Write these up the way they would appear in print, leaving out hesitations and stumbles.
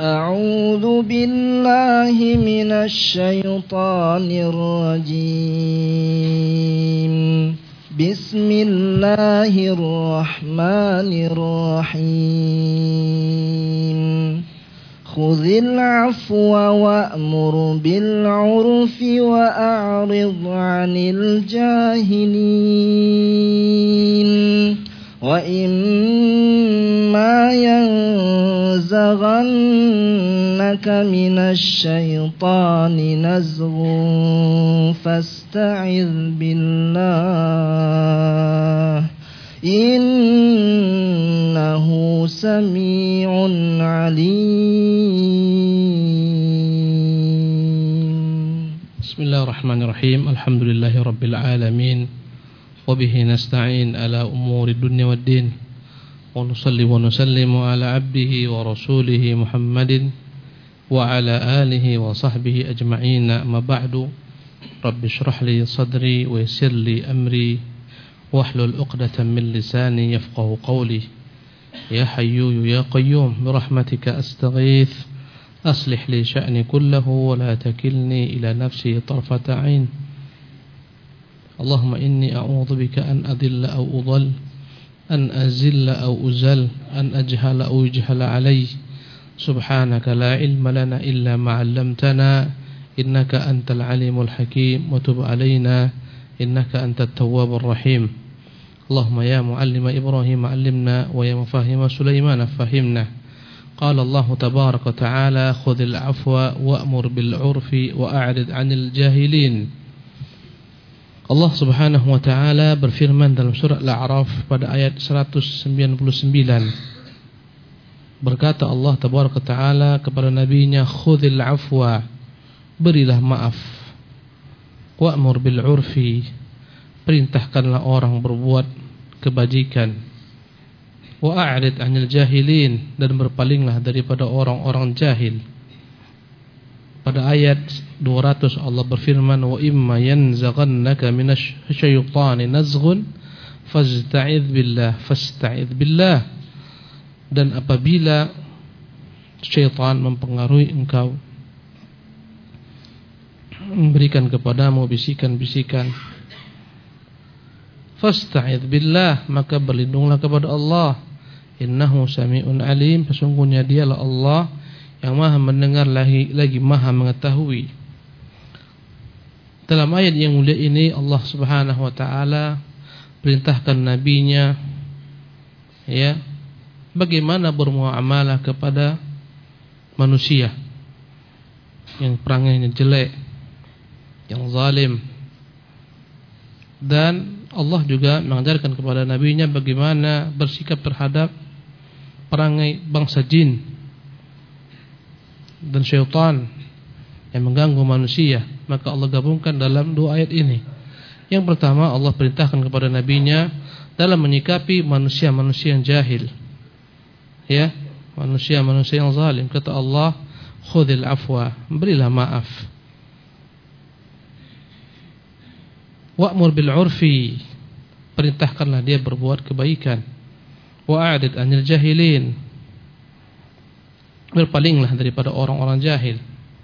أعوذ بالله من الشيطان الرجيم. بسم الله الرحمن الرحيم. خذ العفو وأمر بالعرف وأعرض عن الجاهلين. وإما ينزغنك من الشيطان نزغ فاستعذ بالله إنه سميع عليم. بسم الله الرحمن الرحيم. الحمد لله رب العالمين وبه نستعين على أمور الدنيا والدين ونصلي ونسلم على عبده ورسوله محمد وعلى آله وصحبه أجمعين. أما بعد، رب اشرح لي صدري ويسر لي أمري واحلل عقدة من لساني يفقه قولي. يا حي يا قيوم برحمتك أستغيث أصلح لي شأني كله ولا تكلني إلى نفسي طرفة عين. اللهم إني أعوذ بك أن أضل أو أضل، أن أزل أو أزل، أن أجهل أو يجهل علي. سبحانك لا علم لنا إلا ما علمتنا إنك أنت العليم الحكيم. وتب علينا إنك أنت التواب الرحيم. اللهم يا معلم إبراهيم علمنا ويا مفاهيم سليمان فهمنا. قال الله تبارك وتعالى خذ العفو وأمر بالعرف وأعرض عن الجاهلين. Allah Subhanahu wa taala berfirman dalam surah Al-A'raf pada ayat 199. Berkata Allah Tabaraka taala kepada nabinya, "Khudhil afwa," berilah maaf. "Wa'mur bil 'urfi," perintahkanlah orang berbuat kebajikan. "Wa'rid 'anil jahilin," dan berpalinglah daripada orang-orang jahil. Pada ayat 200 Allah berfirman, "Wa imma yanzaghannaka minasyaitani nazghun fasta'idz billah." Dan apabila syaitan mempengaruhi engkau, memberikan kepadamu bisikan-bisikan, fasta'idz billah, maka berlindunglah kepada Allah. Innahu sami'un alim, sesungguhnya dialah Allah yang maha mendengar lagi maha mengetahui. Dalam ayat yang mulia ini Allah Subhanahu wa taala perintahkan nabinya bagaimana bermuamalah kepada manusia yang perangainya jelek, yang zalim. Dan Allah juga mengajarkan kepada nabinya bagaimana bersikap terhadap perangai bangsa jin dan syaitan yang mengganggu manusia. Maka Allah gabungkan dalam dua ayat ini. Yang pertama, Allah perintahkan kepada nabinya dalam menyikapi manusia-manusia yang jahil, manusia-manusia yang zalim. Kata Allah, khudhil afwa, berilah maaf. Wa'mur bil 'urfi, perintahkanlah dia berbuat kebaikan. Wa'rid 'anil jahilin, berpalinglah daripada orang-orang jahil.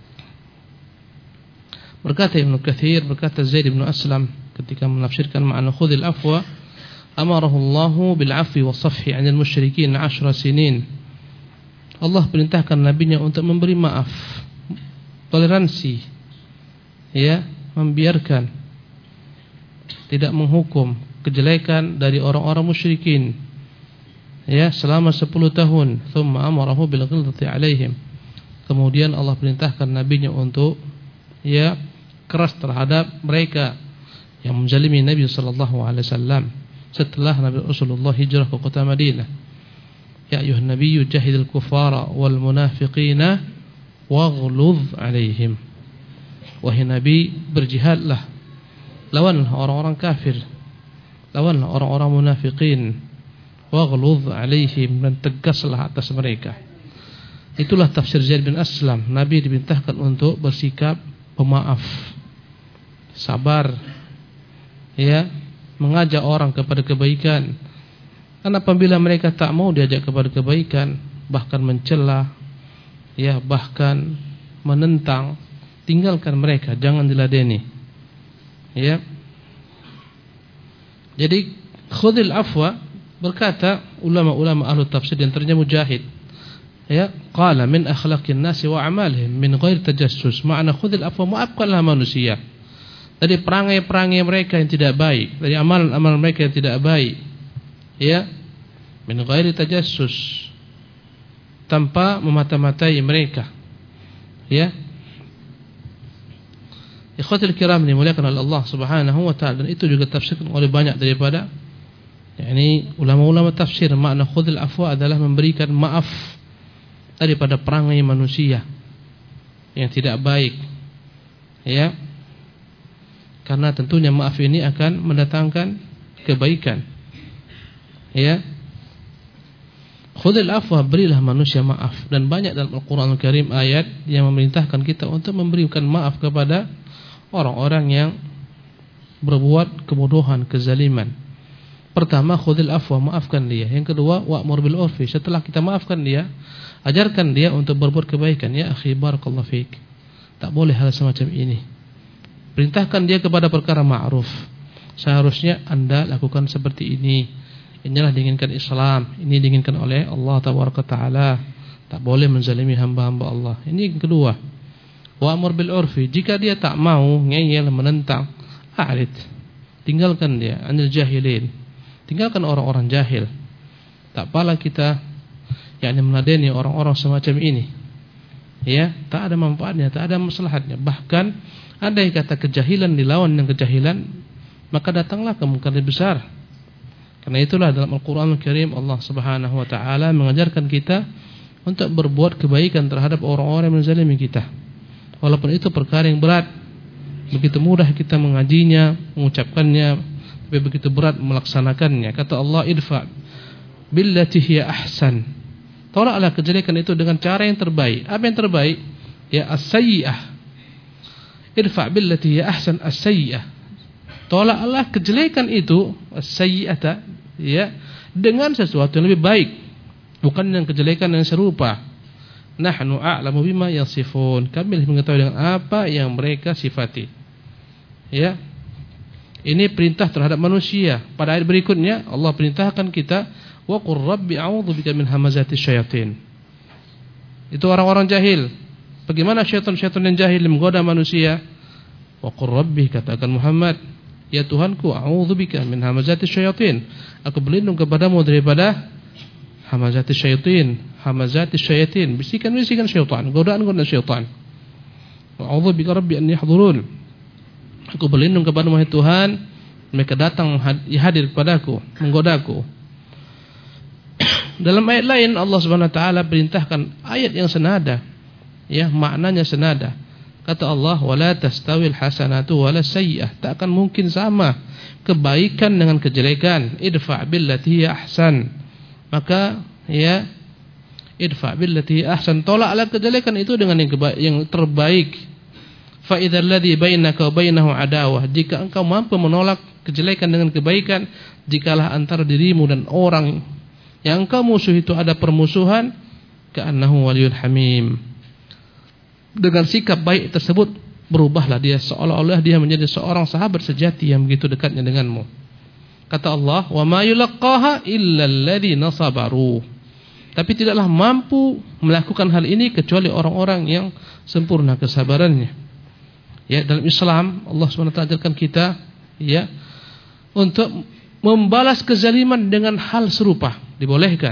Berkata Ibnu Katsir, berkata Zaid bin Aslam ketika menafsirkan makna khudhil afwa, amarahu Allahu bil 'afwi was-safhi 'anil musyrikin 10 sinin. Allah perintahkan nabinya untuk memberi maaf, toleransi, membiarkan, tidak menghukum kejelekan dari orang-orang musyrikin selama 10 tahun. Thumma amarahu bil ghilzati 'alaihim. Kemudian Allah perintahkan nabinya untuk keras terhadap mereka yang menzalimi Nabi sallallahu alaihi wasallam setelah Nabi Rasulullah hijrah ke kota Madinah. Ya ayuhan nabiyyu jahidil kufara wal munafiqina waghluz 'alaihim. Wahai Nabi, berjihadlah, lawanlah orang-orang kafir, lawanlah orang-orang munafikin, waghluz 'alaihim, dan tegaslah atas mereka. Itulah tafsir Zaid bin Aslam. Nabi diperintahkan untuk bersikap pemaaf, sabar, mengajak orang kepada kebaikan. Dan apabila mereka tak mau diajak kepada kebaikan, bahkan mencela, ya bahkan menentang, tinggalkan mereka, jangan diladeni. Ya. Jadi khudhil afwa, berkata ulama-ulama ahlu tafsir yang antaranya Mujahid, ya, qala min akhlaqin nasi wa a'malihim min ghairi tajassus. Makna khudhil afwa, maafkanlah manusia dari perangai-perangai mereka yang tidak baik, dari amalan-amalan mereka yang tidak baik. Ya, min ghairi tajassus, tanpa memata-matai mereka. Ya. Ikhwatul kiram dimuliakan oleh Allah Subhanahu wa taala, dan itu juga tafsirkan oleh banyak daripada ulama-ulama tafsir. Makna khudhil afwa adalah memberikan maaf daripada perangai manusia yang tidak baik. Ya. Karena tentunya maaf ini akan mendatangkan kebaikan. Ya. Khudhil afwa, berilah manusia maaf. Dan banyak dalam Al-Qur'an Al-Karim ayat yang memerintahkan kita untuk memberikan maaf kepada orang-orang yang berbuat kebodohan, kezaliman. Pertama, khudhil afwa, maafkan dia. Yang kedua, wa'mur bil urfi, setelah kita maafkan dia, ajarkan dia untuk berbuat kebaikan. Ya akhi, barakallahu fiik, tak boleh hal semacam ini. Perintahkan dia kepada perkara ma'ruf. Seharusnya Anda lakukan seperti ini. Inilah diinginkan Islam, ini diinginkan oleh Allah Tabaraka Ta'ala. Tak boleh menzalimi hamba-hamba Allah. Ini yang kedua. Wa'mur bil urfi, jika dia tak mau, ngeyel, menentang, a'rid, tinggalkan dia. Anil jahilin, tinggalkan orang-orang jahil. Tak pala kita meladeni orang-orang semacam ini. Ya, tak ada manfaatnya, tak ada maslahatnya. Bahkan ada yang kata kejahilan dilawan dengan kejahilan, maka datanglah kemungkaran besar. Karena itulah dalam Al-Qur'an Al-Karim Allah Subhanahu wa taala mengajarkan kita untuk berbuat kebaikan terhadap orang-orang yang menzalimi kita. Walaupun itu perkara yang berat, begitu mudah kita mengajinya, mengucapkannya, tapi begitu berat melaksanakannya. Kata Allah, idfa billati hiya ahsan, tolaklah kejelekan itu dengan cara yang terbaik. Apa yang terbaik? Ya as-sayyi'ah. Idfa billati hiya ahsan as-sayyi'ah, tolaklah kejelekan itu, as-sayyi'ata, ya, dengan sesuatu yang lebih baik, bukan dengan kejelekan yang serupa. Nahnu a'lamu bima yasifun, kami lebih mengetahui dengan apa yang mereka sifati. Ya. Ini perintah terhadap manusia. Pada ayat berikutnya Allah perintahkan kita, wa qur rabbi a'udzubika min hamazatis syayatin. Itu orang-orang jahil. Bagaimana syaitan-syaitan yang jahil menggoda manusia? Wa qur rabbi, katakan Muhammad, ya Tuhanku, a'udzubika min hamazatis syayatin, aku berlindung kepadamu daripada hamazatis syaitin. Hamazatis syaitin, bisikan-bisikan syaitan, godaan-godaan syaitan. A'udzubika rabbi an yahdurun, aku berlindung kepadamu wahai Tuhan, mereka datang hadir kepadaku, menggodaku. Dalam ayat lain Allah Subhanahu wa taala perintahkan ayat yang senada, ya, maknanya senada. Kata Allah, wala tastawil hasanatu wala sayyi'ah, tak akan mungkin sama kebaikan dengan kejelekan. Idfa billati hiya ahsan, maka ya, idfa billati ahsan, tolaklah kejelekan itu dengan yang terbaik. Fa idzal ladzi bainaka wa bainahu adawah, jika engkau mampu menolak kejelekan dengan kebaikan, jikalah antara dirimu dan orang yang engkau musuh itu ada permusuhan, ka'annahu waliyyun hamim. Dengan sikap baik tersebut berubahlah dia, seolah-olah dia menjadi seorang sahabat sejati yang begitu dekatnya denganmu. Kata Allah, wa ma yulaqqaha illa alladhina sabaru, tapi tidaklah mampu melakukan hal ini kecuali orang-orang yang sempurna kesabarannya. Ya, dalam Islam Allah SWT ajarkan kita, ya, untuk membalas kezaliman dengan hal serupa, dibolehkan.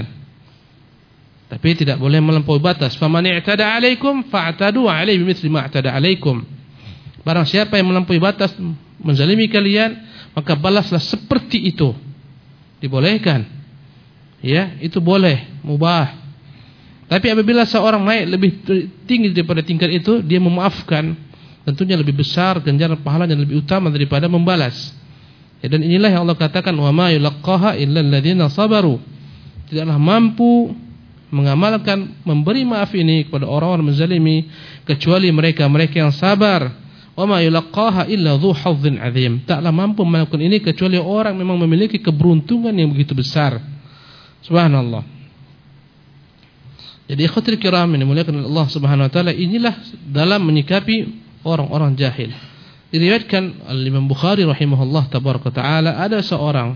Tapi tidak boleh melampaui batas. Faman i'tada 'alaikum fa'tadu 'alaihi bimithli ma i'tada 'alaikum. Barang siapa yang melampaui batas menzalimi kalian, maka balaslah seperti itu. Dibolehkan. Ya, itu boleh, mubah. Tapi apabila seorang naik lebih tinggi daripada tingkat itu, dia memaafkan, tentunya lebih besar ganjaran pahalanya, lebih utama daripada membalas. Ya, dan inilah yang Allah katakan, wa ma yulaqqaha illa alladziina sabaru. Tidaklah mampu mengamalkan memberi maaf ini kepada orang-orang menzalimi kecuali mereka-mereka yang sabar. Wa ma yulaqqaha illa dzu hazzin 'adzim. Taklah mampu melakukan ini kecuali orang memang memiliki keberuntungan yang begitu besar. Subhanallah. Jadi ikhwatul kiram yang dimuliakan Allah Subhanahu wa taala, inilah dalam menyikapi orang-orang jahil. Diriwayatkan Imam Bukhari rahimahullah tabaraka taala, ada seorang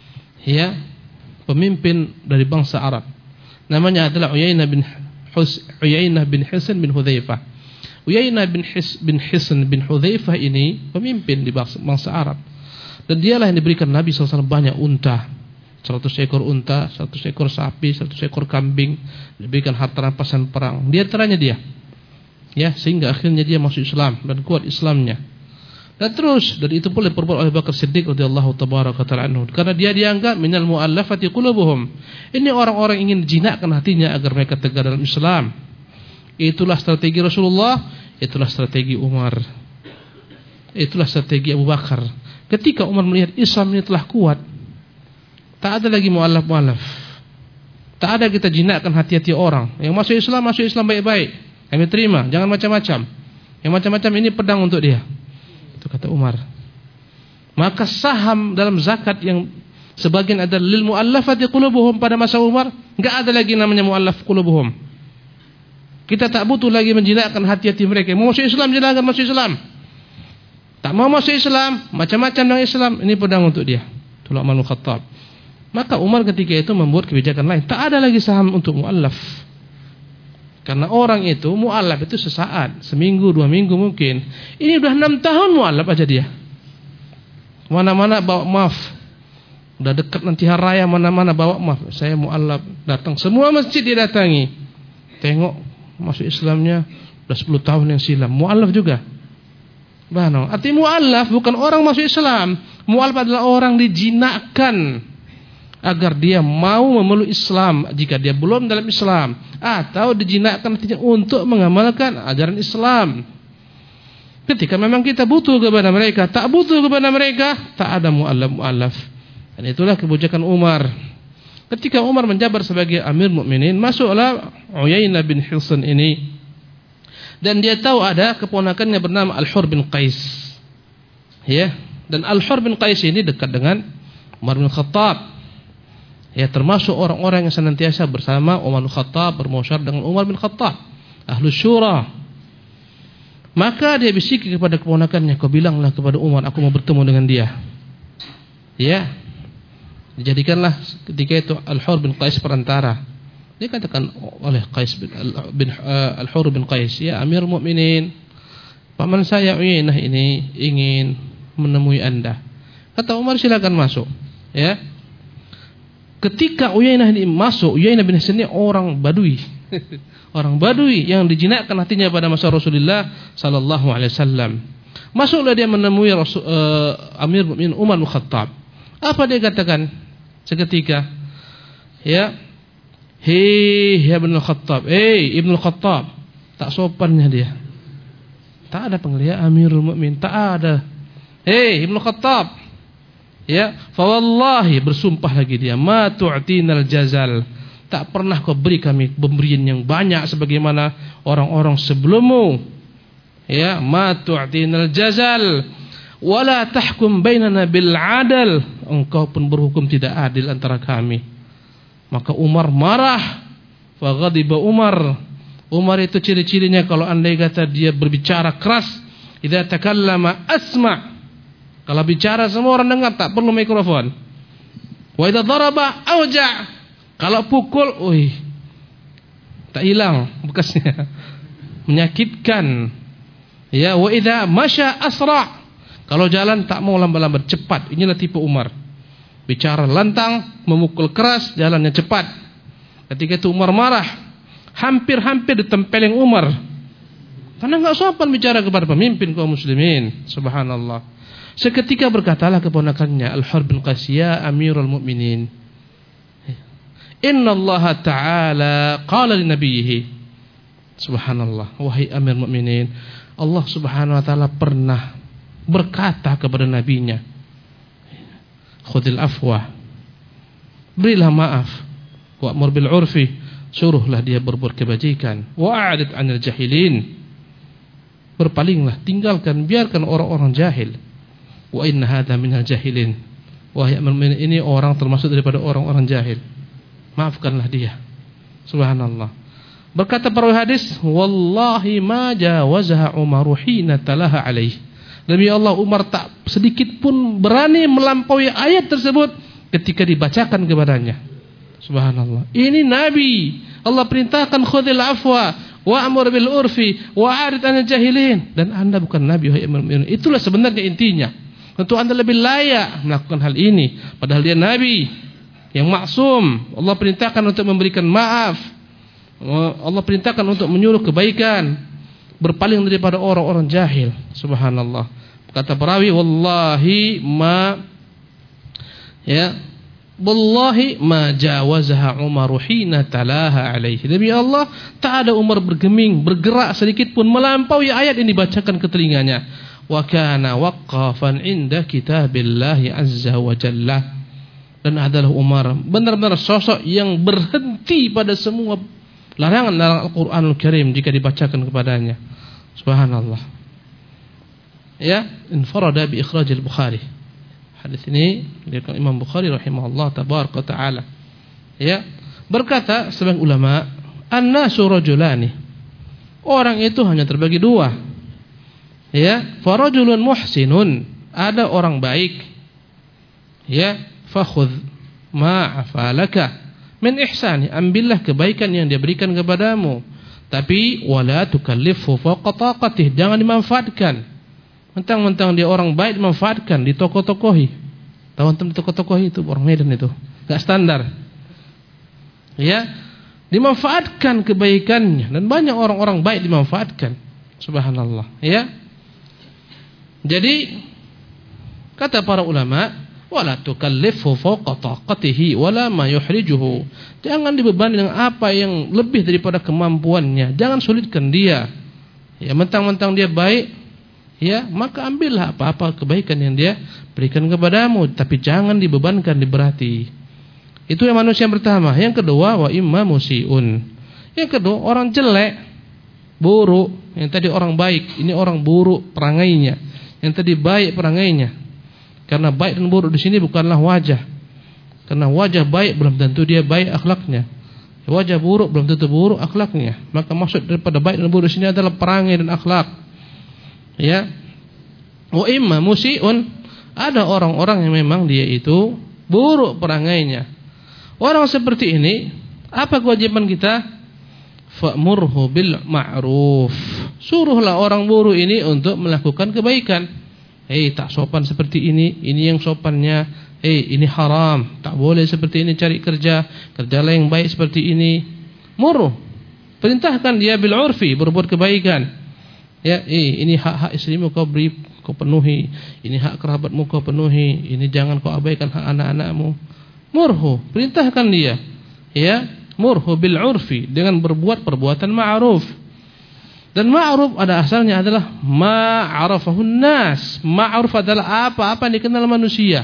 pemimpin dari bangsa Arab. Namanya adalah Uyainah bin Hisn bin Hudzaifah. Uyainah bin Hisn bin Hudzaifah ini pemimpin di bangsa Arab. Dan dialah yang diberikan Nabi SAW banyak unta. 100 ekor unta, 100 ekor sapi, 100 ekor kambing, diberikan harta rampasan perang. Di antaranya dia, sehingga akhirnya dia masuk Islam dan kuat Islamnya. Dan terus dari itu pula diperbuat oleh Bakar Siddiq radhiyallahu tabaraka ta'ala anhu, karena dia dianggap minal mu'allafati qulubuhum. Ini orang-orang ingin jinakkan hatinya agar mereka tegar dalam Islam. Itulah strategi Rasulullah, itulah strategi Umar, itulah strategi Abu Bakar. Ketika Umar melihat Islam ini telah kuat, tak ada lagi mu'allaf. Tak ada kita jinakkan hati-hati orang. Yang masuk Islam baik-baik. Kami terima, jangan macam-macam. Yang macam-macam ini pedang untuk dia. Itu kata Umar. Maka saham dalam zakat yang sebagian ada lil mu'allafati qulubuhum pada masa Umar, enggak ada lagi namanya mu'allaf qulubuhum. Kita tak butuh lagi menjinakkan hati-hati mereka. Mau masuk Islam, jinakkan masuk Islam. Tak mau masuk Islam, macam-macam dengan Islam, ini pedang untuk dia. Itulah Umar bin Khattab. Maka Umar ketika itu membuat kebijakan lain. Tak ada lagi saham untuk mu'allaf. Karena orang itu, mu'allaf itu sesaat, seminggu, 2 minggu mungkin. Ini udah 6 tahun mu'allaf aja dia. Mana-mana bawa maaf. Udah dekat nanti hari raya, mana-mana bawa maaf. Saya mu'allaf, datang. Semua masjid dia datangi. Tengok, masuk Islamnya udah 10 tahun yang silam. Mu'allaf juga. Arti mu'allaf bukan orang masuk Islam. Mu'allaf adalah orang dijinakkan agar dia mau memeluk Islam jika dia belum dalam Islam, atau dijinakkan untuk mengamalkan ajaran Islam. Ketika memang kita butuh kepada mereka, tak butuh kepada mereka, tak ada mu'allaf. Dan itulah kebijakan Umar. Ketika Umar menjabat sebagai Amir Mukminin, masuklah Uyainah bin Hisn ini. Dan dia tahu ada keponakannya bernama Al-Hur bin Qais. Dan Al-Hur bin Qais ini dekat dengan Umar bin Khattab. Termasuk orang-orang yang senantiasa bersama Umar bin Khattab, bermusyawarah dengan Umar bin Khattab, Ahlus Syura. Maka dia bisiki kepada keponakannya, kau bilanglah kepada Umar, aku mau bertemu dengan dia. Dijadikanlah ketika itu Al-Hur bin Qais perantara. Dia katakan oleh Al-Hur bin Qais, ya Amir Mukminin, paman saya Uyainah ini ingin menemui anda. Kata Umar, silakan masuk. Ketika Uyainah ini masuk, Uyainah bin Hisn ini orang Badui. Orang Badui yang dijinakkan hatinya pada masa Rasulullah sallallahu alaihi wasallam. Masuklah dia menemui Amir Mukminin Umar bin Khattab. Apa dia katakan seketika? Hei Ibnu Khattab, Ibnu Khattab. Tak sopannya dia. Tak ada panggil Amirul Mukminin, tak ada. Hei Ibnu Khattab. Fa wallahi, bersumpah lagi dia, ma tu'tinal jazal, tak pernah kau beri kami pemberian yang banyak sebagaimana orang-orang sebelummu. Ma tu'tinal jazal wala tahkum bainana bil adal, engkau pun berhukum tidak adil antara kami. Maka Umar marah. Fa ghadiba Umar. Umar itu ciri-cirinya kalau andai kata dia berbicara keras, idza takallama asma'. Kalau bicara semua orang dengar, tak perlu mikrofon. Wa idza daraba auja'. Kalau pukul, tak hilang bekasnya. Menyakitkan. Wa idza masya asra'. Kalau jalan tak mau lambat-lambat, cepat. Inilah tipe Umar. Bicara lantang, memukul keras, jalannya cepat. Ketika itu Umar marah, hampir-hampir ditempeleng Umar. Karena enggak sopan bicara kepada pemimpin kaum muslimin. Subhanallah. Seketika berkatalah keponakannya Al-Hur bin Qais, ya Amirul Mukminin, Inna Allah Ta'ala qala li nabiyhi. Subhanallah, wahai Amir Mukminin, Allah Subhanahu wa taala pernah berkata kepada nabinya, khudil afwa, berilah maaf, wa'mur bil urfi, suruhlah dia berbuat kebajikan, wa'arid 'anil jahilin, berpalinglah, tinggalkan, biarkan orang-orang jahil. Wa inna hadza minal jahilin, wahai Amir, ini orang termasuk daripada orang-orang jahil, maafkanlah dia. Subhanallah. Berkata perawi hadis, wallahi ma jawazaha Umar hina talaha alaih. Demi Allah, Umar tak sedikit pun berani melampaui ayat tersebut ketika dibacakan kepadanya. Subhanallah. Ini Nabi. Allah perintahkan khudhil afwa wa'mur bil urfi wa'arid 'anil jahilin. Dan Anda bukan Nabi, wahai mu'min. Itulah sebenarnya intinya. Tentu Anda lebih layak melakukan hal ini, padahal dia Nabi yang maksum. Allah perintahkan untuk memberikan maaf. Allah perintahkan untuk menyuruh kebaikan, berpaling daripada orang-orang jahil. Subhanallah. Kata perawi, wallahi ma jawazaha Umar hina talaha alaihi. Demi Allah, tak ada Umar bergeming, bergerak sedikit pun melampaui ayat ini dibacakan ke telinganya. Wa kana waqqafan inda kitabillahi azza wa jalla. Dan adalah Umar benar-benar sosok yang berhenti pada semua larangan Al-Qur'anul Karim jika dibacakan kepadanya. Subhanallah. Ya, infarada bi ikhraj al-Bukhari. Hadis ini diriwayatkan Imam Bukhari rahimahullah tabaraka taala. Ya, berkata sebagian ulama, an-nasu rajulani. Orang itu hanya terbagi dua. Ya, farajulun muhsinun, ada orang baik. Ya, fakhudh ma afalaka min ihsani, ambillah kebaikan yang dia berikan kepadamu, tapi wala tukallifu fawqa taqatih, jangan dimanfaatkan. Mentang-mentang dia orang baik dimanfaatkan, ditokoh-tokohi. Tahu antum ditokoh-tokohi itu orang Medan itu, enggak standar. Ya, dimanfaatkan kebaikannya, dan banyak orang-orang baik dimanfaatkan. Subhanallah, ya. Jadi kata para ulama, wala tukallifu fawqa taqatihi wala ma yuhrijuhu. Jangan dibebani dengan apa yang lebih daripada kemampuannya. Jangan sulitkan dia. Ya, mentang-mentang dia baik, ya, maka ambillah apa-apa kebaikan yang dia berikan kepadamu, tapi jangan dibebankan, diberati. Itu yang manusia yang pertama. Yang kedua, wa imma musiun. Yang kedua, orang jelek, buruk. Yang tadi orang baik, ini orang buruk perangainya. Yang tadi baik perangainya. Karena baik dan buruk di sini bukanlah wajah. Karena wajah baik belum tentu dia baik akhlaknya. Wajah buruk belum tentu buruk akhlaknya. Maka maksud daripada baik dan buruk di sini adalah perangai dan akhlak. Ya. Wa imma musiun, ada orang-orang yang memang dia itu buruk perangainya. Orang seperti ini, apa kewajiban kita? Fa'murhu bil ma'ruf. Suruhlah orang buruk ini untuk melakukan kebaikan. Tak sopan seperti ini yang sopannya. Ini haram, tak boleh seperti ini, cari kerjalah yang baik seperti ini. Murhu, perintahkan dia bil urfi, berbuat kebaikan. Ya, ini hak-hak istrimu kau beri, kau penuhi. Ini hak kerabatmu kau penuhi. Ini jangan kau abaikan hak anak-anakmu. Murhu, perintahkan dia. Ya, murhu bil urfi, dengan berbuat perbuatan ma'ruf. Dan ma'ruf ada asalnya adalah ma'arafahun nas. Ma'ruf adalah apa-apa yang dikenal manusia,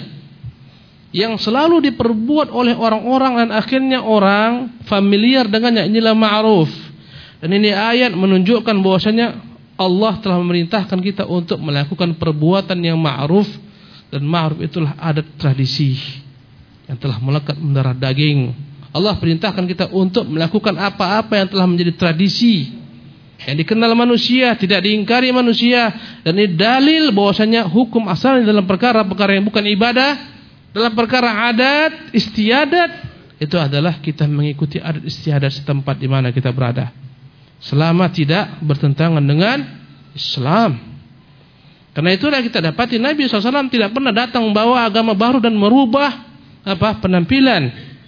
yang selalu diperbuat oleh orang-orang dan akhirnya orang familiar dengannya. Inilah ma'ruf. Dan ini ayat menunjukkan bahwasanya Allah telah memerintahkan kita untuk melakukan perbuatan yang ma'ruf. Dan ma'ruf itulah adat tradisi yang telah melekat mendarah daging. Allah perintahkan kita untuk melakukan apa-apa yang telah menjadi tradisi, yang dikenal manusia, tidak diingkari manusia. Dan ini dalil bahwasanya hukum asalnya dalam perkara-perkara yang bukan ibadah, dalam perkara adat istiadat, itu adalah kita mengikuti adat istiadat setempat di mana kita berada, selama tidak bertentangan dengan Islam. Karena itulah kita dapati Nabi SAW tidak pernah datang membawa agama baru dan merubah penampilan.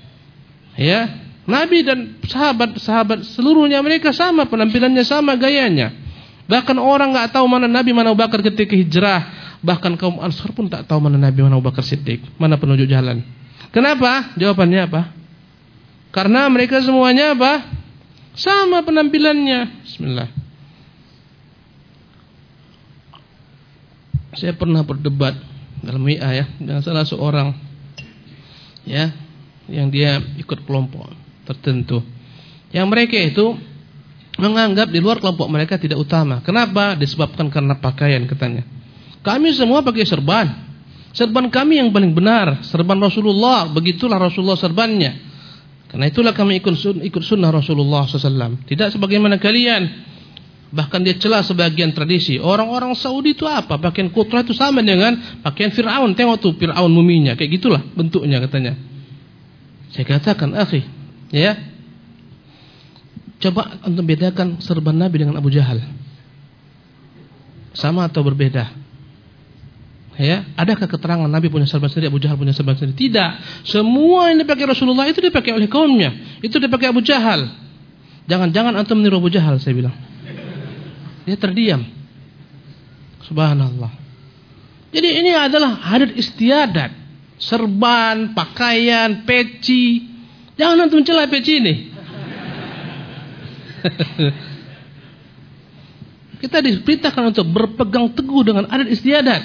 Ya, Nabi dan sahabat seluruhnya mereka sama penampilannya, sama gayanya. Bahkan orang enggak tahu mana Nabi, mana Abu Bakar ketika hijrah. Bahkan kaum Ansar pun tak tahu mana Nabi, mana Abu Bakar Siddiq, mana penunjuk jalan. Kenapa? Jawabannya apa? Karena mereka semuanya sama penampilannya. Bismillah. Saya pernah berdebat dalam WA dengan salah seorang, ya, yang dia ikut kelompok tertentu, yang mereka itu menganggap di luar kelompok mereka tidak utama. Kenapa? Disebabkan karena pakaian, katanya. Kami semua pakai serban kami yang paling benar, serban Rasulullah, begitulah Rasulullah serbannya. Karena itulah kami ikut sunnah Rasulullah SAW. Tidak sebagaimana kalian. Bahkan dia celah sebagian tradisi. Orang-orang Saudi itu apa? Pakaian kutra itu sama dengan pakaian Fir'aun. Tengok tuh Fir'aun muminya. Kayak gitulah bentuknya katanya. Saya katakan, akhi, ya, coba untuk bedakan serban Nabi dengan Abu Jahal. Sama atau berbeda? Ya, adakah keterangan Nabi punya serban sendiri, Abu Jahal punya serban sendiri? Tidak. Semua yang dipakai Rasulullah itu dipakai oleh kaumnya. Itu dipakai Abu Jahal. Jangan-jangan antum meniru Abu Jahal, saya bilang. Dia terdiam. Subhanallah. Jadi ini adalah adat istiadat. Serban, pakaian, peci. Jangan antum celah peci ini. Kita diperintahkan untuk berpegang teguh dengan adat istiadat.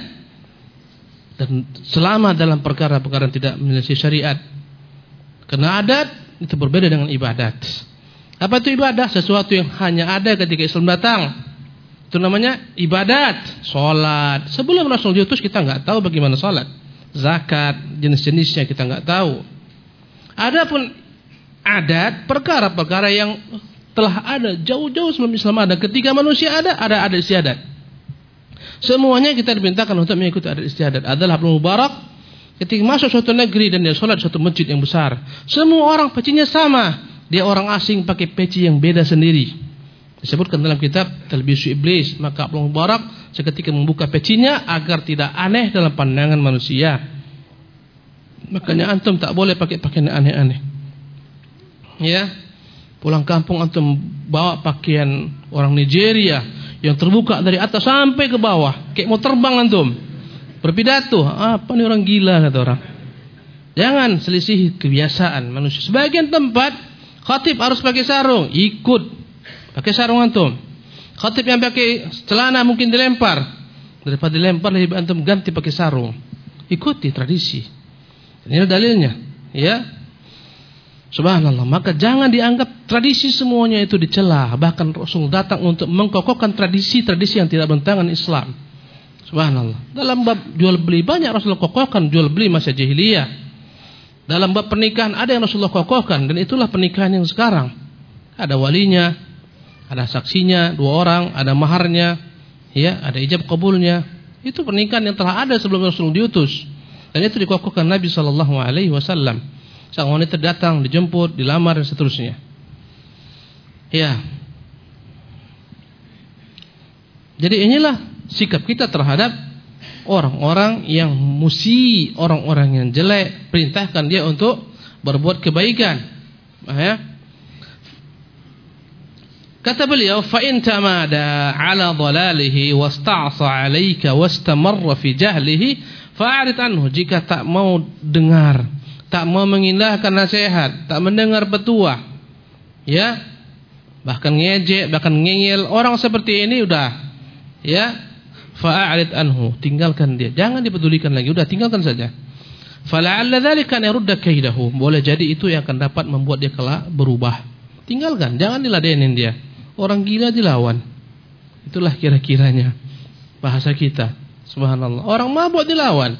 Dan selama dalam perkara-perkara yang tidak menyelisih syariat. Karena adat itu berbeda dengan ibadat. Apa itu ibadah? Sesuatu yang hanya ada ketika Islam datang. Itu namanya ibadat. Salat. Sebelum Rasul diutus kita enggak tahu bagaimana salat. Zakat, jenis-jenisnya kita enggak tahu. Adapun adat, perkara-perkara yang telah ada jauh-jauh sebelum Islam ada. Ketika manusia ada adat istiadat. Semuanya kita diperintahkan untuk mengikuti adat istiadat. Adalah Abdul Mubarak ketika masuk suatu negeri dan dia salat di suatu masjid yang besar. Semua orang pecinya sama. Dia orang asing pakai peci yang beda sendiri. Disebutkan dalam kitab Talbisu Iblis. Maka Abdul Mubarak seketika membuka pecinya agar tidak aneh dalam pandangan manusia. Makanya antum tak boleh pakai pakaian aneh-aneh. Ya, pulang kampung antum bawa pakaian orang Nigeria yang terbuka dari atas sampai ke bawah, kayak mau terbang antum. Berpidato, apa nih orang gila kata orang. Jangan selisih kebiasaan manusia. Sebagian tempat khatib harus pakai sarung, ikut. Pakai sarung antum. Khatib yang pakai celana mungkin dilempar. Daripada dilempar lebih antum ganti pakai sarung. Ikuti tradisi. Ini dalilnya, ya. Subhanallah. Maka jangan dianggap tradisi semuanya itu dicela. Bahkan Rasul datang untuk mengkokohkan tradisi-tradisi yang tidak bertentangan Islam. Subhanallah. Dalam bab jual beli banyak Rasulullah kokohkan jual beli masa jahiliyah. Dalam bab pernikahan ada yang Rasulullah kokohkan dan itulah pernikahan yang sekarang. Ada walinya, ada saksinya 2 orang, ada maharnya, ya, ada ijab kabulnya. Itu pernikahan yang telah ada sebelum Rasul diutus. Dan itu dikokohkan Nabi SAW. Sang wanita datang, dijemput, dilamar dan seterusnya. Ya. Jadi inilah sikap kita terhadap orang-orang yang musi, orang-orang yang jelek. Perintahkan dia untuk berbuat kebaikan. Ya. Kata beliau, fa in tamada ala dhalalihi wasta'sa 'alaika wastamarra fi jahlihi fa'rid anhu. Jika tak mau dengar, tak mau mengindahkan nasihat, tak mendengar petua, ya, bahkan ngejek, bahkan ngeyel, orang seperti ini udah, ya, fa'rid anhu, tinggalkan dia, jangan dipedulikan lagi, udah tinggalkan saja. Fala'alla dzalika an yarudda kaidahu. Boleh jadi itu yang akan dapat membuat dia kelak berubah. Tinggalkan, jangan diladenin dia. Orang gila dilawan. Itulah kira-kiranya bahasa kita. Subhanallah. Orang mabuk dilawan.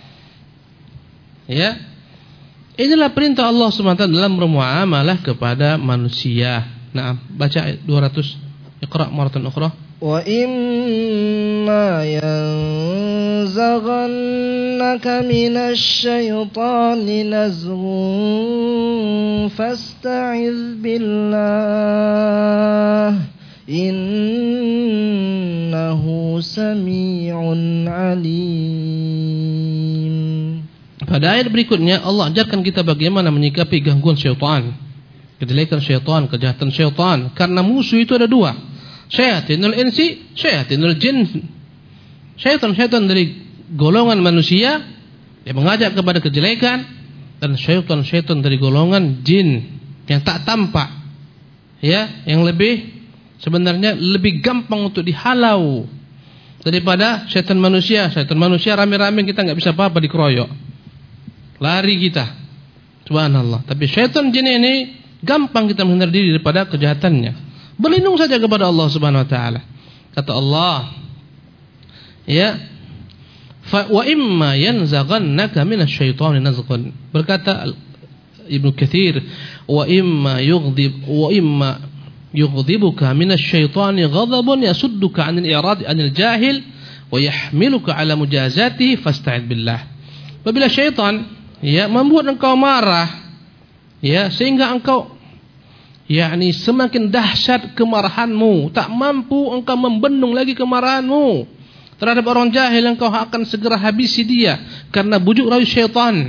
Ya. Inilah perintah Allah SWT dalam bermuamalah kepada manusia. Nah, baca ayat 200. Iqra' maratan ukhra. Wa imma yanzaghannaka minasy syaitani nazghun fasta'iz billah innahu sami'un alim. Pada ayat berikutnya Allah ajarkan kita bagaimana menyikapi gangguan syaitan, kejelekan syaitan, kejahatan syaitan. Karena musuh itu ada 2. Syayatinul insi, syayatinul jin. Syaitan-syaitan dari golongan manusia yang mengajak kepada kejelekan, dan syaitan-syaitan dari golongan jin yang tak tampak, ya, yang lebih sebenarnya lebih gampang untuk dihalau daripada syaitan manusia. Syaitan manusia rame-rame kita nggak bisa apa-apa, dikeroyok, lari kita. Subhanallah. Tapi syaitan jin ini gampang kita menghindar diri daripada kejahatannya. Berlindung saja kepada Allah Subhanahu wa taala. Kata Allah, ya, fa wa imma yanzaghannaka minasy syaitani nazghun. Berkata Ibnu Katsir, wa imma yughdibuka minasyaitani ghadabun yasudduka 'anil i'rad 'anil jahil wa yahmiluka 'ala mujazatihi fasta'id billah. Apabila syaitan membuat engkau marah, sehingga engkau semakin dahsyat kemarahanmu, tak mampu engkau membendung lagi kemarahanmu terhadap orang jahil, engkau akan segera habisi dia karena bujuk rayu syaitan.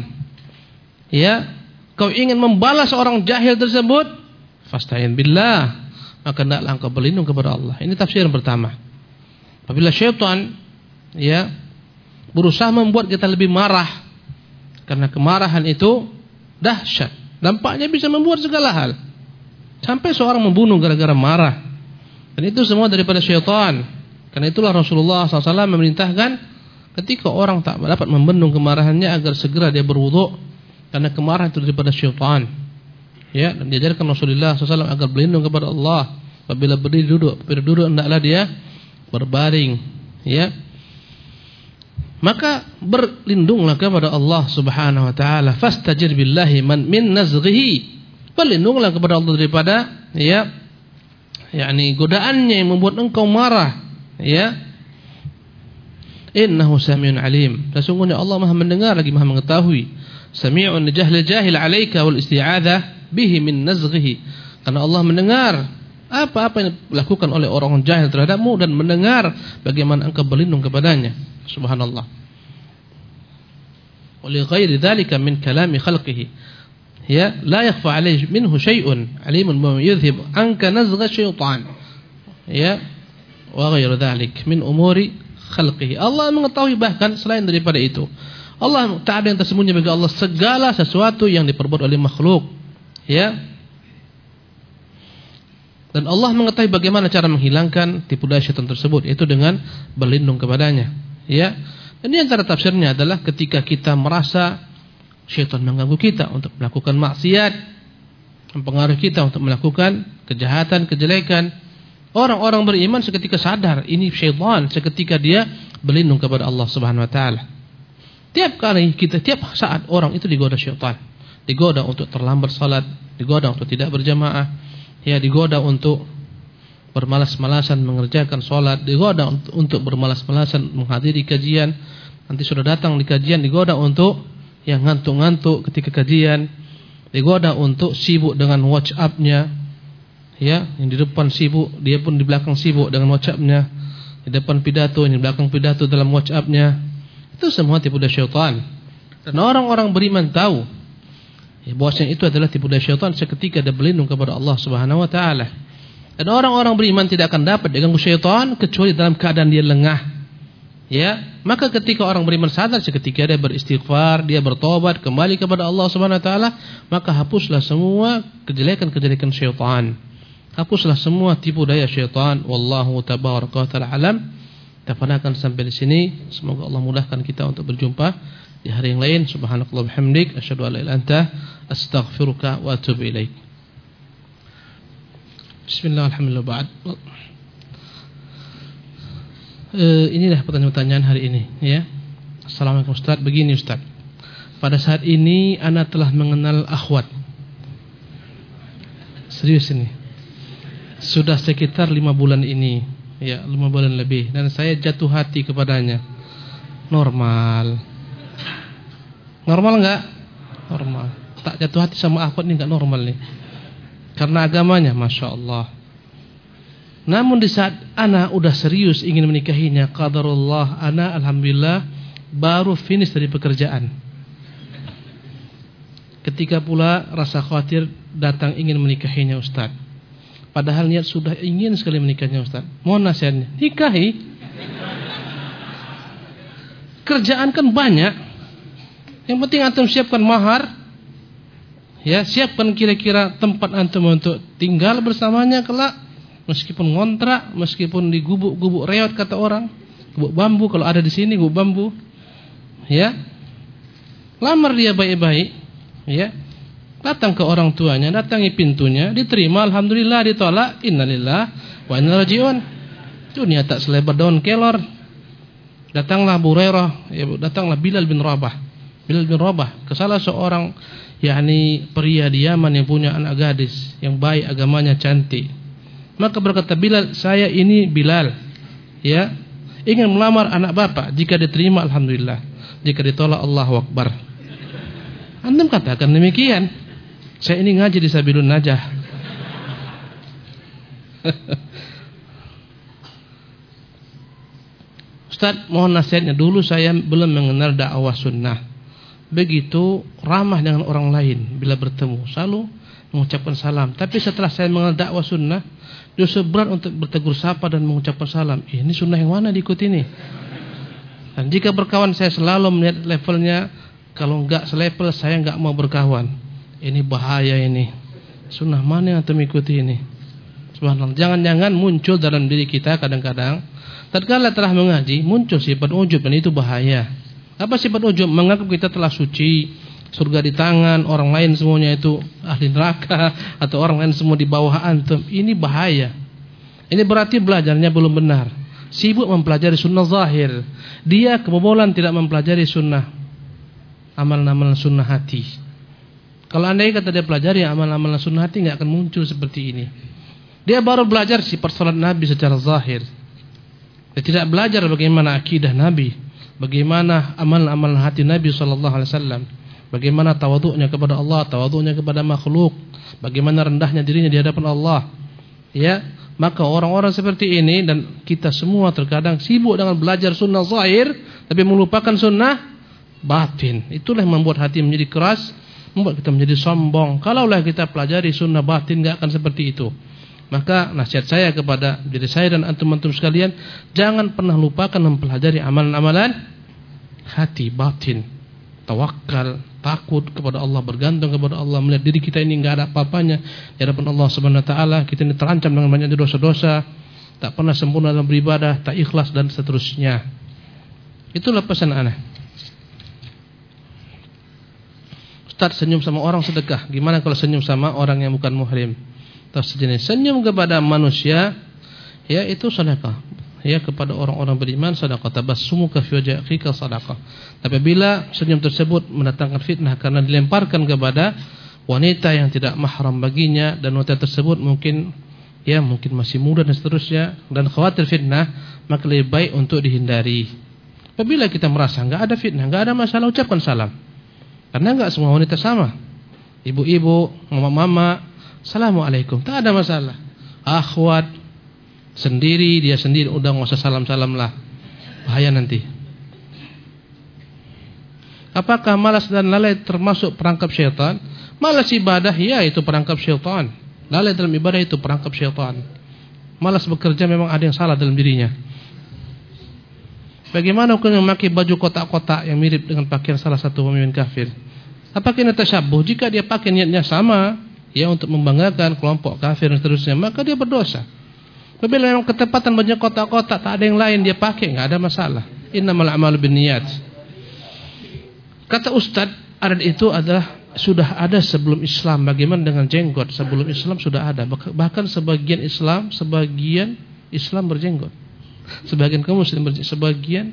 Kau ingin membalas orang jahil tersebut, fasta'in billah, maka hendaklah engkau berlindung kepada Allah. Ini tafsir yang pertama. Apabila syaitan berusaha membuat kita lebih marah, karena kemarahan itu dahsyat, dampaknya bisa membuat segala hal, sampai seorang membunuh gara-gara marah. Dan itu semua daripada syaitan. Karena itulah Rasulullah SAW memerintahkan ketika orang tak dapat membendung kemarahannya agar segera dia berwudu, karena kemarahan itu daripada syaitan. Dan diajarkan Rasulullah SAW agar berlindung kepada Allah. Apabila berdiri duduk, hendaklah dia berbaring. Maka berlindunglah kepada Allah Subhanahu wa taala. Fastajir billahi min nazghihi. Berlindunglah kepada Allah daripada godaannya yang membuat engkau marah. Innahu samiun alim. Sesungguhnya Allah Maha mendengar lagi Maha mengetahui. Sami'un li jahlil jahil 'alaika wal isti'adzah bihi min nazghihi. Karena Allah mendengar apa-apa yang dilakukan oleh orang jahil terhadapmu dan mendengar bagaimana engkau berlindung kepadanya. Subhanallah. Wa li ghairi dzalika min kalami khalqihi. La yakhfa 'alaihi minhu syai'un 'alimun bima yudhhib anka nazgha syaitan. Wa ghairu dzalik min umuri khalqihi. Allah mengetahui bahkan selain daripada itu. Allah tak ada yang tersembunyi bagi Allah, segala sesuatu yang diperbuat oleh makhluk. Dan Allah mengetahui bagaimana cara menghilangkan tipu daya syaitan tersebut, yaitu dengan berlindung kepadanya. Dan di antara tafsirnya adalah ketika kita merasa syaitan mengganggu kita untuk melakukan maksiat, mempengaruhi kita untuk melakukan kejahatan, kejelekan, orang-orang beriman seketika sadar ini syaitan, seketika dia berlindung kepada Allah Subhanahu wa taala. Tiap saat orang itu digoda syaitan, digoda untuk terlambat salat, digoda untuk tidak berjamaah, digoda untuk bermalas-malasan mengerjakan salat, digoda untuk bermalas-malasan menghadiri kajian. Nanti sudah datang di kajian, digoda untuk yang ngantuk-ngantuk ketika kajian, digoda untuk sibuk dengan WhatsApp-nya. Yang di depan sibuk, dia pun di belakang sibuk dengan WhatsApp-nya. Di depan pidato, yang di belakang pidato dalam WhatsApp-nya. Itu semua tipu daya syaitan. Dan orang-orang beriman tahu bahwasanya itu adalah tipu daya syaitan seketika dia berlindung kepada Allah Subhanahu wa taala. Dan orang-orang beriman tidak akan dapat diganggu syaitan kecuali dalam keadaan dia lengah. Maka ketika orang beriman sadar, seketika dia beristighfar, dia bertobat kembali kepada Allah Subhanahu wa taala, maka hapuslah semua kejelekan-kejelekan syaitan. Hapuslah semua tipu daya syaitan. Wallahu tabaraka wa taala alam. Kita padakan sampai di sini. Semoga Allah mudahkan kita untuk berjumpa di hari yang lain. Subhanakallah bihamdik, asyhadu an la ilaha illa anta, astaghfiruka wa atubu ilaik. Bismillah, alhamdulillah, ba'd. Inilah pertanyaan-pertanyaan hari ini, Assalamualaikum Ustaz. Begini Ustaz, pada saat ini ana telah mengenal akhwat. Serius ini. Sudah sekitar 5 bulan ini, 5 bulan lebih, dan saya jatuh hati kepadanya. Normal enggak? Normal. Tak jatuh hati sama akhwat ini enggak normal nih. Karena agamanya, Masya Allah. Namun di saat ana udah serius ingin menikahinya, qadarullah, ana alhamdulillah baru finish dari pekerjaan. Ketika pula rasa khawatir datang ingin menikahinya Ustaz. Padahal niat sudah ingin sekali menikahnya Ustaz. Mohon nasihatnya. Nikahi. Kerjaan kan banyak. Yang penting antum siapkan mahar. Siapkan kira-kira tempat antum untuk tinggal bersamanya kelak. Meskipun ngontrak, meskipun di gubuk-gubuk reot kata orang. Gubuk bambu kalau ada di sini, gubuk bambu. Lamar dia baik-baik. Datang ke orang tuanya, datangi pintunya, diterima, alhamdulillah, ditolak, innalillah wa inna rajiun. Dunia tak selebar daun kelor. Datanglah Abu Hurairah, datanglah Bilal bin Rabah ke salah seorang yakni pria di Yaman yang punya anak gadis yang baik, agamanya cantik. Maka berkata Bilal, saya ini Bilal, ya, ingin melamar anak bapak. Jika diterima alhamdulillah, jika ditolak Allahu Akbar. Antum katakan demikian. Saya ini ngaji di Sabilun Najah. Ustaz, mohon nasihatnya. Dulu saya belum mengenal dakwah sunnah. Begitu ramah dengan orang lain bila bertemu, selalu mengucapkan salam. Tapi setelah saya mengenal dakwah sunnah, justru berat untuk bertegur sapa dan mengucapkan salam. Ini sunnah yang mana diikuti ini? Dan jika berkawan, saya selalu melihat levelnya. Kalau enggak selevel, saya enggak mau berkawan. Ini bahaya ini. Sunnah mana yang antum ikuti ini? Subhanallah. Jangan-jangan muncul dalam diri kita kadang-kadang, tatkala telah mengaji, muncul sifat ujub, dan itu bahaya. Apa sifat ujub? Menganggap kita telah suci, surga di tangan, orang lain semuanya itu ahli neraka, atau orang lain semua di bawah antum. Ini bahaya. Ini berarti belajarnya belum benar. Sibuk mempelajari sunnah zahir. Dia kebobolan tidak mempelajari sunnah, amal-amal sunnah hati. Kalau andai kata dia pelajari amal-amal sunnah hati, nggak akan muncul seperti ini. Dia baru belajar sifat salat Nabi secara zahir. Dia tidak belajar bagaimana akidah Nabi, bagaimana amal-amal hati Nabi SAW, bagaimana tawadhu'nya kepada Allah, tawadhu'nya kepada makhluk, bagaimana rendahnya dirinya di hadapan Allah. Ya, maka orang-orang seperti ini dan kita semua terkadang sibuk dengan belajar sunnah zahir, tapi melupakan sunnah batin. Itulah yang membuat hati menjadi keras, membuat kita menjadi sombong. Kalaulah kita pelajari sunnah batin, enggak akan seperti itu. Maka nasihat saya kepada diri saya dan antum-antum sekalian, jangan pernah lupakan mempelajari amalan-amalan hati batin. Tawakal, takut kepada Allah, bergantung kepada Allah, melihat diri kita ini enggak ada apa-apanya di hadapan Allah Subhanahu wa taala. Kita ini terancam dengan banyak dosa-dosa, tak pernah sempurna dalam beribadah, tak ikhlas dan seterusnya. Itulah pesan ana. Ustaz, senyum sama orang sedekah. Gimana kalau senyum sama orang yang bukan muhrim? Atau sejenis. Senyum kepada manusia, ya itu sedekah. Ya, kepada orang-orang beriman sedekah. Tabassumuka fi wajhi akhika sedekah. Tapi bila senyum tersebut mendatangkan fitnah karena dilemparkan kepada wanita yang tidak mahram baginya, dan wanita tersebut mungkin masih muda dan seterusnya, dan khawatir fitnah, maka lebih baik untuk dihindari. Apabila kita merasa enggak ada fitnah, enggak ada masalah, ucapkan salam. Karena enggak semua wanita sama. Ibu-ibu, mama-mama, assalamualaikum, tak ada masalah. Akhwat sendiri, dia sendiri, udah enggak usah salam-salam lah, bahaya nanti. Apakah malas dan lalai termasuk perangkap syaitan? Malas ibadah, ya itu perangkap syaitan. Lalai dalam ibadah itu perangkap syaitan. Malas bekerja memang ada yang salah dalam dirinya. Bagaimana hukumnya memakai baju kotak-kotak yang mirip dengan pakaian salah satu pemimpin kafir? Apakah ini tasyabuh? Jika dia pakai niatnya sama, ya untuk membanggakan kelompok kafir dan seterusnya, maka dia berdosa. Apabila memang ketepatan baju kotak-kotak, tak ada yang lain dia pakai, enggak ada masalah. Innamal a'malu binniyat. Kata Ustaz, adat itu sudah ada sebelum Islam. Bagaimana dengan jenggot? Sebelum Islam sudah ada. Bahkan sebagian Islam berjenggot. Sebagian kaum muslim sebagian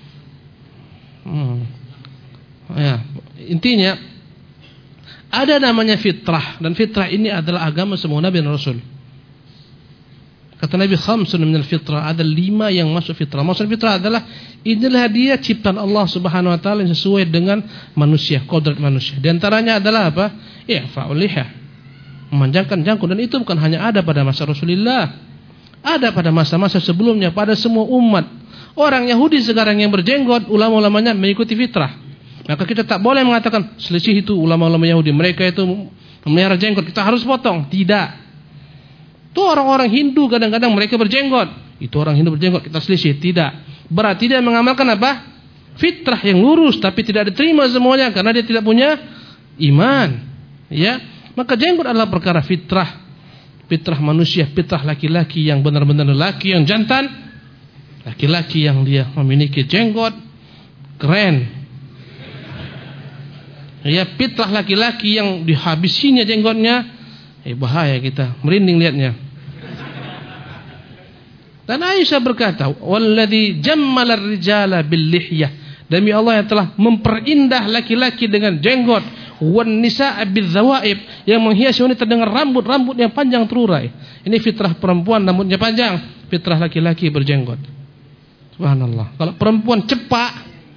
ya, intinya ada namanya fitrah, dan fitrah ini adalah agama semua nabi dan rasul. Kata Nabi, khamsun minal fitrah, ada 5 yang masuk fitrah. Maksud fitrah adalah inilah dia ciptaan Allah Subhanahu wa taala yang sesuai dengan manusia, kodrat manusia. Di antaranya adalah apa? I'fa'ul lihya, memanjangkan janggut, dan itu bukan hanya ada pada masa Rasulullah. Ada pada masa-masa sebelumnya, pada semua umat. Orang Yahudi sekarang yang berjenggot, ulama-ulamanya mengikuti fitrah. Maka kita tak boleh mengatakan selisih itu ulama-ulama Yahudi, mereka itu memelihara jenggot, kita harus potong. Tidak. Itu orang-orang Hindu kadang-kadang mereka berjenggot. Itu orang Hindu berjenggot, kita selisih. Tidak. Berarti dia mengamalkan apa? Fitrah yang lurus, tapi tidak diterima semuanya karena dia tidak punya iman. Ya, maka jenggot adalah perkara fitrah. Fitrah manusia, fitrah laki-laki yang benar-benar laki yang jantan, laki-laki yang dia memiliki jenggot keren. Ya, fitrah laki-laki yang dihabisinya jenggotnya, bahaya, kita merinding lihatnya. Dan Aisyah berkata, "Walladzi jammala ar-rijala bil lihyah." Demi Allah yang telah memperindah laki-laki dengan jenggot. wan nisaa bidzawaib, yang menghiasi wanita dengan rambut-rambut yang panjang terurai. Ini fitrah perempuan rambutnya panjang, fitrah laki-laki berjenggot. Subhanallah. Kalau perempuan cepak.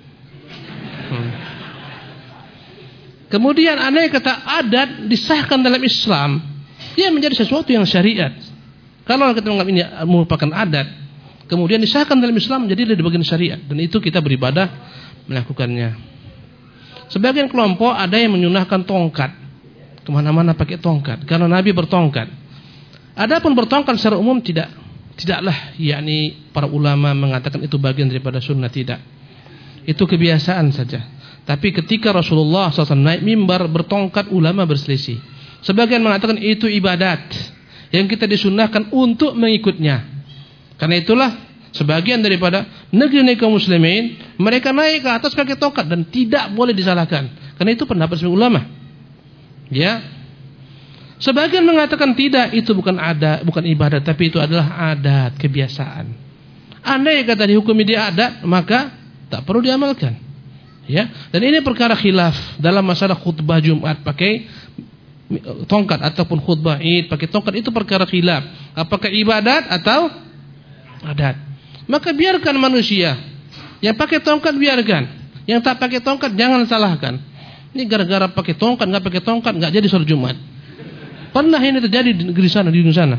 Kemudian andai kata adat disahkan dalam Islam, dia menjadi sesuatu yang syariat. Kalau kita menganggap ini merupakan adat, kemudian disahkan dalam Islam menjadi bagian syariat, dan itu kita beribadah melakukannya. Sebagian kelompok ada yang menyunahkan tongkat, kemana-mana pakai tongkat, karena Nabi bertongkat. Adapun bertongkat secara umum tidaklah, yakni para ulama mengatakan itu bagian daripada sunnah, tidak. Itu kebiasaan saja. Tapi ketika Rasulullah SAW naik mimbar bertongkat, ulama berselisih. Sebagian mengatakan itu ibadat yang kita disunahkan untuk mengikutnya. Karena itulah sebagian daripada negeri-negeri kaum muslimin, mereka naik ke atas pakai tongkat dan tidak boleh disalahkan. Karena itu pendapat sebagian ulama. Ya. Sebagian mengatakan tidak, itu bukan ibadat, tapi itu adalah adat, kebiasaan. Andai kata dihukumi dia adat, maka tak perlu diamalkan. Ya, dan ini perkara khilaf dalam masalah khutbah Jumat pakai tongkat ataupun khutbah Id pakai tongkat, itu perkara khilaf. Apakah ibadat atau adat? Maka biarkan manusia yang pakai tongkat, biarkan. Yang tak pakai tongkat jangan salahkan. Ini gara-gara pakai tongkat, nggak pakai tongkat nggak jadi sholat Jumat. Pernah ini terjadi di negeri sana, di sana.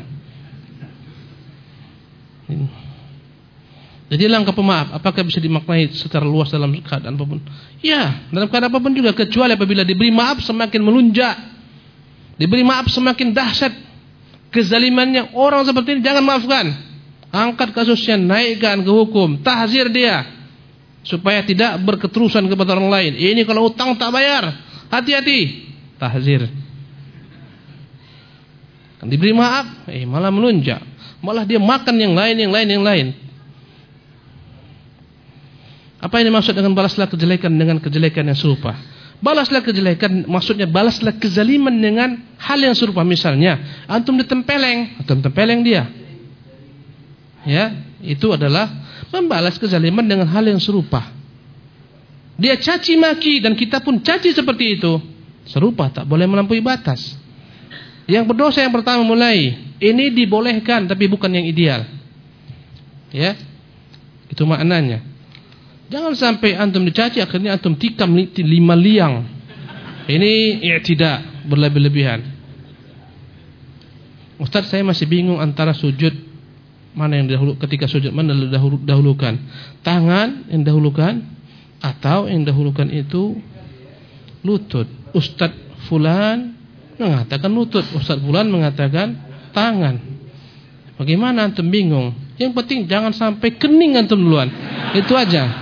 Jadi langkah pemaaf, apakah bisa dimaknai secara luas dalam keadaan apapun? Ya, dalam keadaan apapun juga, kecuali apabila diberi maaf semakin melunjak, diberi maaf semakin dahsyat kezalimannya. Orang seperti ini jangan maafkan. Angkat kasusnya, naikkan ke hukum, tahzir dia supaya tidak berketerusan kepada orang lain. Ini kalau utang tak bayar, hati-hati, tahzir. Kan diberi maaf, malah melunjak, malah dia makan yang lain. Apa yang dimaksud dengan balaslah kejelekan dengan kejelekan yang serupa? Balaslah kejelekan maksudnya balaslah kezaliman dengan hal yang serupa. Misalnya antum ditempeleng dia. Ya, itu adalah membalas kezaliman dengan hal yang serupa. Dia caci maki dan kita pun caci seperti itu. Serupa, tak boleh melampaui batas. Yang berdosa yang pertama mulai, ini dibolehkan tapi bukan yang ideal. Ya. Itu maknanya. Jangan sampai antum dicaci akhirnya antum tikam 5 liang. Ini tidak berlebih-lebihan. Ustaz, saya masih bingung antara sujud mana yang dahulu, ketika sujud mana dahulukan? Tangan yang dahulukan atau yang dahulukan itu lutut? Ustaz fulan mengatakan lutut, Ustaz fulan mengatakan tangan. Bagaimana antum bingung? Yang penting jangan sampai kening antum duluan. Itu aja.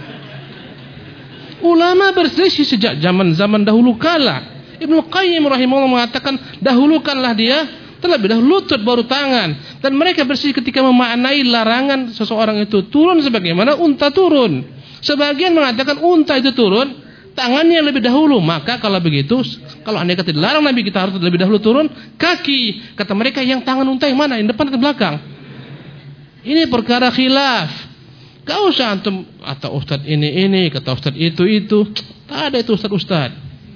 Ulama berselisih sejak zaman dahulu kala. Ibnu Qayyim rahimahullah mengatakan dahulukanlah dia terlebih dahulu lutut baru tangan. Dan mereka berselisih ketika memaknai larangan seseorang itu turun sebagaimana unta turun. Sebagian mengatakan unta itu turun, tangannya lebih dahulu. Maka kalau begitu, kalau andai kata dilarang Nabi kita harus lebih dahulu turun kaki. Kata mereka yang tangan unta yang mana? Yang depan atau belakang? Ini perkara khilaf. Gak usah antum atau ustaz ini kata ustaz itu. Tak ada itu ustaz.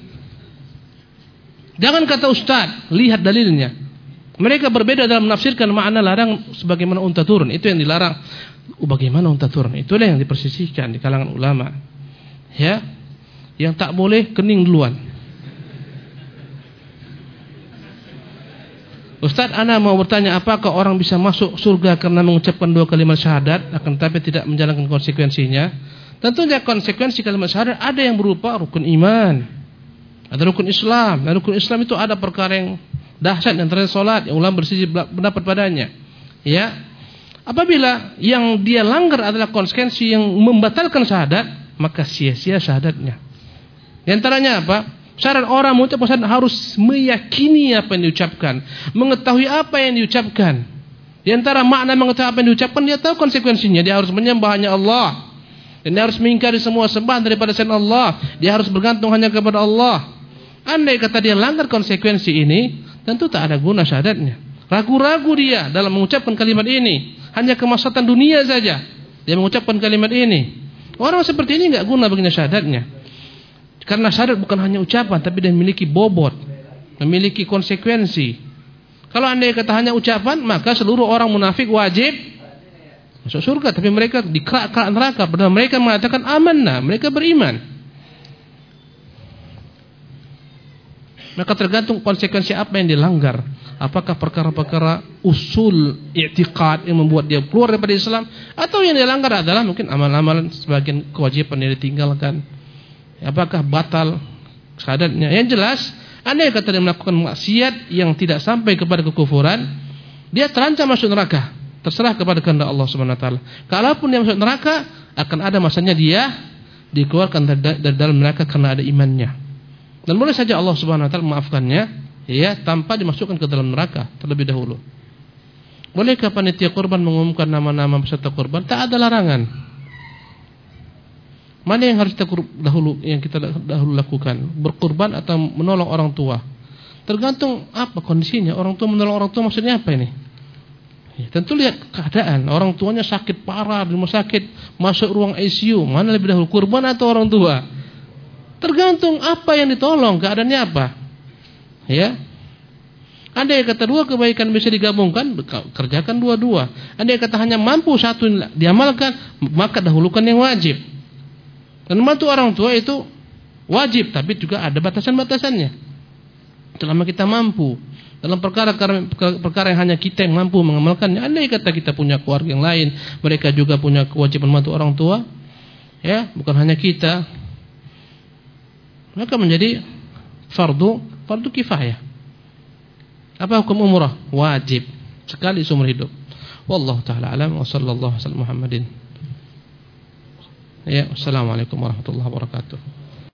Jangan kata ustaz, lihat dalilnya. Mereka berbeda dalam menafsirkan makna larang sebagaimana unta turun. Itu yang dilarang. Bagaimana unta turun? Itulah yang dipersisihkan di kalangan ulama. Ya. Yang tak boleh kening duluan. Ustaz, ana mau bertanya, apakah orang bisa masuk surga karena mengucapkan 2 kalimat syahadat akan tapi tidak menjalankan konsekuensinya? Tentunya konsekuensi kalimat syahadat ada yang berupa rukun iman, ada rukun Islam. Dan rukun Islam itu ada perkara yang dahsyat antara salat yang ulama bersisi pendapat padanya. Ya. Apabila yang dia langgar adalah konsekuensi yang membatalkan syahadat, maka sia-sia syahadatnya. Di antaranya apa? Syarat orang mengucapkan syahadat harus meyakini apa yang diucapkan, mengetahui apa yang diucapkan. Di antara makna mengetahui apa yang diucapkan, dia tahu konsekuensinya. Dia harus menyembah hanya Allah, dan dia harus mengingkari semua sembahan daripada selain Allah. Dia harus bergantung hanya kepada Allah. Andai kata dia langgar konsekuensi ini, tentu tak ada guna syahadatnya. Ragu-ragu dia dalam mengucapkan kalimat ini, hanya kemaslahatan dunia saja dia mengucapkan kalimat ini. Orang seperti ini enggak guna baginya syahadatnya. Karena syahadat bukan hanya ucapan, tapi dia memiliki bobot, memiliki konsekuensi. Kalau andai kata hanya ucapan, maka seluruh orang munafik wajib masuk surga, tapi mereka dikerak-kerak neraka. Padahal mereka mengatakan amanna, mereka beriman. Maka tergantung konsekuensi apa yang dilanggar. Apakah perkara-perkara usul i'tiqad yang membuat dia keluar daripada Islam, atau yang dilanggar adalah mungkin amalan-amalan sebagian kewajiban yang ditinggalkan. Apakah batal syahadatnya? Yang jelas, andai kata dia melakukan maksiat yang tidak sampai kepada kekufuran, dia terancam masuk neraka. Terserah kepada kehendak Allah Subhanahu wa taala. Kalaupun dia masuk neraka, akan ada masanya dia dikeluarkan dari dalam neraka karena ada imannya. Dan boleh saja Allah Subhanahu wa taala memaafkannya, ya, tanpa dimasukkan ke dalam neraka terlebih dahulu. Bolehkah panitia kurban mengumumkan nama-nama peserta kurban? Tak ada larangan. Mana yang harus kita dahulu lakukan? Berkurban atau menolong orang tua? Tergantung apa kondisinya. Orang tua menolong orang tua maksudnya apa ini? Ya, tentu lihat keadaan. Orang tuanya sakit parah di rumah sakit, masuk ruang ICU. Mana lebih dahulu, kurban atau orang tua? Tergantung apa yang ditolong, keadaannya apa. Ya. Andai kata dua kebaikan bisa digabungkan, kerjakan dua-dua. Andai kata hanya mampu satu diamalkan, maka dahulukan yang wajib. Dan membantu orang tua itu wajib, tapi juga ada batasan-batasannya. Selama kita mampu dalam perkara yang hanya kita yang mampu mengamalkannya. Andai kata kita punya keluarga yang lain, mereka juga punya kewajiban membantu orang tua, ya, bukan hanya kita, maka menjadi fardu kifayah. Apa hukum umrah? Wajib sekali seumur hidup. Wallahu taala alam wa sallallahu alaihi wasallam Muhammadin. Ya, assalamualaikum warahmatullahi wabarakatuh.